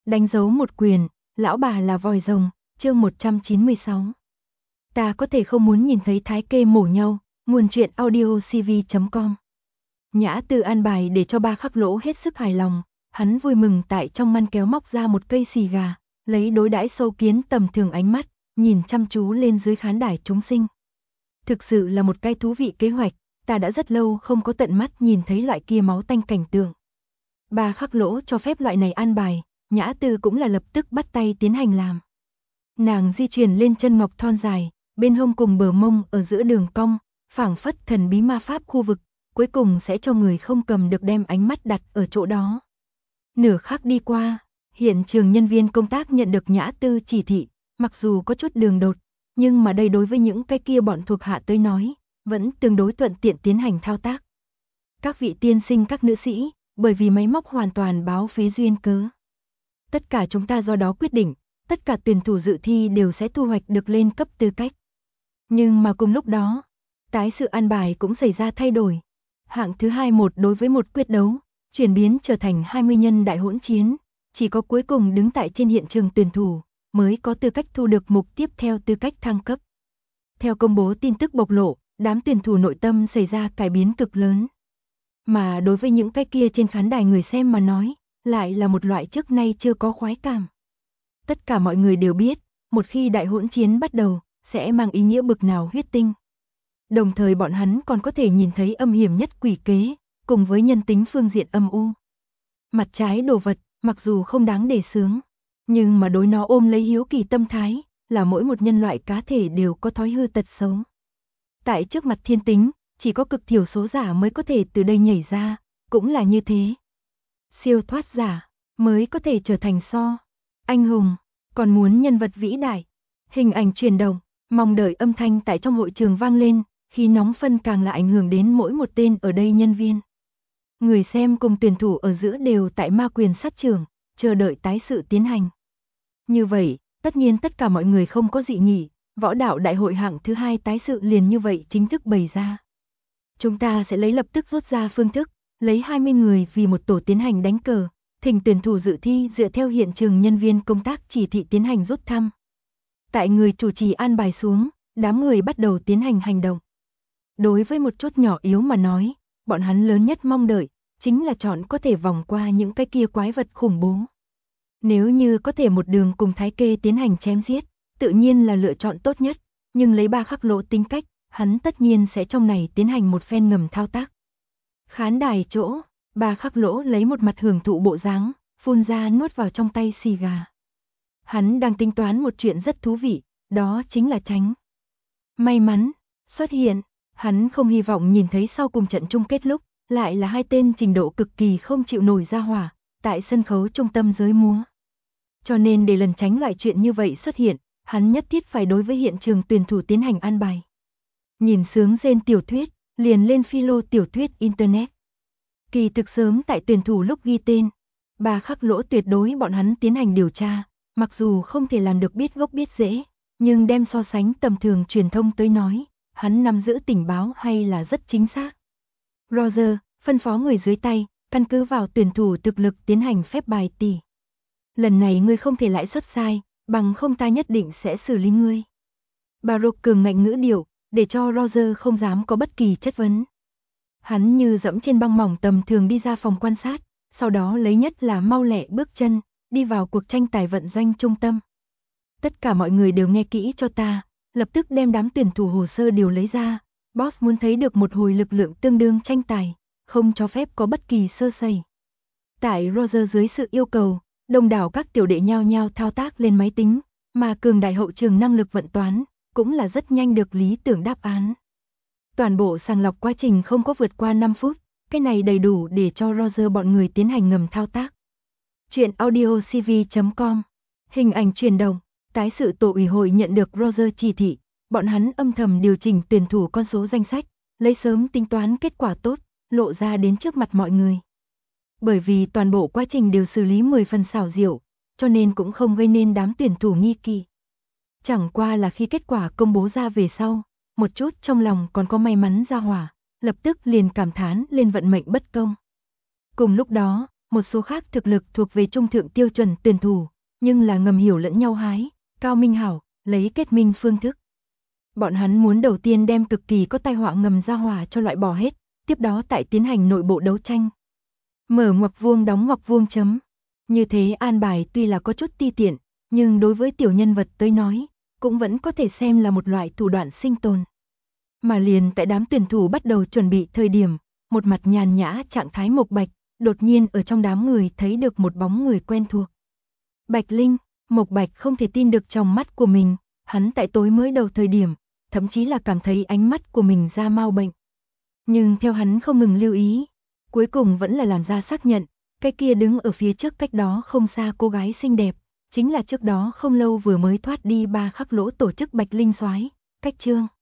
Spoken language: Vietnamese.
Đánh dấu một quyền, lão bà là vòi rồng, chương 196. Ta có thể không muốn nhìn thấy thái kê mổ nhau, nguồn truyện audiocv.com. Nhã Tư an bài để cho Ba Khắc Lỗ hết sức hài lòng, hắn vui mừng tại trong ngăn kéo móc ra một cây xì gà, lấy đối đãi sâu kiến tầm thường ánh mắt, nhìn chăm chú lên dưới khán đài chúng sinh. Thực sự là một cái thú vị kế hoạch, ta đã rất lâu không có tận mắt nhìn thấy loại kia máu tanh cảnh tượng. Ba Khắc Lỗ cho phép loại này an bài, Nhã Tư cũng là lập tức bắt tay tiến hành làm. Nàng di chuyển lên chân ngọc thon dài, bên hông cùng bờ mông ở giữa đường cong, phảng phất thần bí ma pháp khu vực, cuối cùng sẽ cho người không cầm được đem ánh mắt đặt ở chỗ đó. Nửa khắc đi qua, hiện trường nhân viên công tác nhận được Nhã Tư chỉ thị, mặc dù có chút đường đột, nhưng mà đây đối với những cái kia bọn thuộc hạ tới nói, vẫn tương đối thuận tiện tiến hành thao tác. Các vị tiên sinh các nữ sĩ, bởi vì máy móc hoàn toàn báo phí duyên cớ. Tất cả chúng ta do đó quyết định, tất cả tuyển thủ dự thi đều sẽ thu hoạch được lên cấp tư cách. Nhưng mà cùng lúc đó, tái sự an bài cũng xảy ra thay đổi. Hạng thứ 2 1 đối với 1 quyết đấu, chuyển biến trở thành 20 nhân đại hỗn chiến, chỉ có cuối cùng đứng tại trên hiện trường tuyển thủ mới có tư cách thu được mục tiếp theo tư cách thăng cấp. Theo công bố tin tức bộc lộ, đám tuyển thủ nội tâm xảy ra cải biến cực lớn. Mà đối với những cái kia trên khán đài người xem mà nói, lại là một loại trước nay chưa có khoái cảm. Tất cả mọi người đều biết, một khi đại hỗn chiến bắt đầu, sẽ mang ý nghĩa bực nào huyết tinh. Đồng thời bọn hắn còn có thể nhìn thấy âm hiểm nhất quỷ kế, cùng với nhân tính phương diện âm u. Mặt trái đồ vật, mặc dù không đáng để sướng, nhưng mà đối nó ôm lấy hiếu kỳ tâm thái, là mỗi một nhân loại cá thể đều có thói hư tật xấu. Tại trước mặt thiên tính, chỉ có cực thiểu số giả mới có thể từ đây nhảy ra, cũng là như thế. Siêu thoát giả, mới có thể trở thành anh hùng, còn muốn nhân vật vĩ đại. Hình ảnh chuyển động, mong đợi âm thanh tại trong hội trường vang lên, khi nóng phân càng là ảnh hưởng đến mỗi một tên ở đây nhân viên. Người xem cùng tuyển thủ ở giữa đều tại ma quyền sát trưởng, chờ đợi tái sự tiến hành. Như vậy, tất nhiên tất cả mọi người không có dị nghị, võ đạo đại hội hạng thứ 2 tái sự liền như vậy chính thức bày ra. Chúng ta sẽ lập tức rút ra phương thức, lấy 20 người vì một tổ tiến hành đánh cờ, thỉnh tuyển thủ dự thi dựa theo hiện trường nhân viên công tác chỉ thị tiến hành rút thăm. Tại người chủ trì an bài xuống, đám người bắt đầu tiến hành hành động. Đối với một chút nhỏ yếu mà nói, bọn hắn lớn nhất mong đợi, chính là chọn có thể vòng qua những cái kia quái vật khủng bố. Nếu như có thể một đường cùng thái kê tiến hành chém giết, tự nhiên là lựa chọn tốt nhất, nhưng lấy Ba Khắc Lỗ tính cách, hắn tất nhiên sẽ trong này tiến hành một phen ngầm thao tác. Khán đài chỗ, Ba Khắc Lỗ lấy một mặt hưởng thụ bộ dáng, phun ra nuốt vào trong tay xì gà. Hắn đang tính toán một chuyện rất thú vị, đó chính là tránh. May mắn, xuất hiện, hắn không hy vọng nhìn thấy sau cùng trận chung kết lúc, lại là hai tên trình độ cực kỳ không chịu nổi ra hỏa, tại sân khấu trung tâm giới múa. Cho nên để lần tránh loại chuyện như vậy xuất hiện, hắn nhất thiết phải đối với hiện trường tuyển thủ tiến hành an bài. Nhìn sướng rên tiểu thuyết, liền lên philo tiểu thuyết Internet. Kỳ thực sớm tại tuyển thủ lúc ghi tên, Ba Khắc Lỗ tuyệt đối bọn hắn tiến hành điều tra, mặc dù không thể làm được biết gốc biết rễ, nhưng đem so sánh tầm thường truyền thông tới nói, hắn nắm giữ tình báo hay là rất chính xác. Roger, phân phó người dưới tay, căn cứ vào tuyển thủ thực lực tiến hành phép bài tỉ. Lần này ngươi không thể lại xuất sai, bằng không ta nhất định sẽ xử lý ngươi. Baroque cường ngạnh ngữ điệu, để cho Roger không dám có bất kỳ chất vấn. Hắn như dẫm trên băng mỏng tầm thường đi ra phòng quan sát, sau đó lấy nhất là mau lẹ bước chân, đi vào cuộc tranh tài vận doanh trung tâm. Tất cả mọi người đều nghe kỹ cho ta, lập tức đem đám tuyển thủ hồ sơ đều lấy ra. Boss muốn thấy được một hồi lực lượng tương đương tranh tài, không cho phép có bất kỳ sơ sẩy. Tại Roger dưới sự yêu cầu, đông đảo các tiểu đệ nhao nhao thao tác lên máy tính, mà cường đại hậu trường năng lực vận toán, cũng là rất nhanh được lý tưởng đáp án. Toàn bộ sàng lọc quá trình không có vượt qua 5 phút, cái này đầy đủ để cho Roger bọn người tiến hành ngầm thao tác. Chuyện audiocv.com. Hình ảnh chuyển động, tái sự tổ ủy hội nhận được Roger chỉ thị, bọn hắn âm thầm điều chỉnh tuyển thủ con số danh sách, lấy sớm tính toán kết quả tốt, lộ ra đến trước mặt mọi người. Bởi vì toàn bộ quá trình đều xử lý 10 phần xảo diệu, cho nên cũng không gây nên đám tuyển thủ nghi kỳ. Chẳng qua là khi kết quả công bố ra về sau, một chút trong lòng còn có may mắn ra hỏa, lập tức liền cảm thán lên vận mệnh bất công. Cùng lúc đó, một số khác thực lực thuộc về trung thượng tiêu chuẩn tuyển thủ, nhưng là ngầm hiểu lẫn nhau hái, Cao Minh Hảo, lấy kết minh phương thức. Bọn hắn muốn đầu tiên đem cực kỳ có tai họa ngầm ra hỏa cho loại bỏ hết, tiếp đó tại tiến hành nội bộ đấu tranh. Mở ngoặc vuông đóng ngoặc vuông chấm. Như thế an bài tuy là có chút ti tiện, nhưng đối với tiểu nhân vật tới nói, cũng vẫn có thể xem là một loại thủ đoạn sinh tồn. Mà liền tại đám tuyển thủ bắt đầu chuẩn bị thời điểm, một mặt nhàn nhã trạng thái Mộc Bạch, đột nhiên ở trong đám người thấy được một bóng người quen thuộc. Bạch Linh, Mộc Bạch không thể tin được trong mắt của mình, hắn tại tối mới đầu thời điểm, thậm chí là cảm thấy ánh mắt của mình ra mau bệnh. Nhưng theo hắn không ngừng lưu ý, cuối cùng vẫn là làm ra xác nhận, cái kia đứng ở phía trước cách đó không xa cô gái xinh đẹp, chính là trước đó không lâu vừa mới thoát đi 3 khắc lỗ tổ chức Bạch Linh soái, Cách Trương.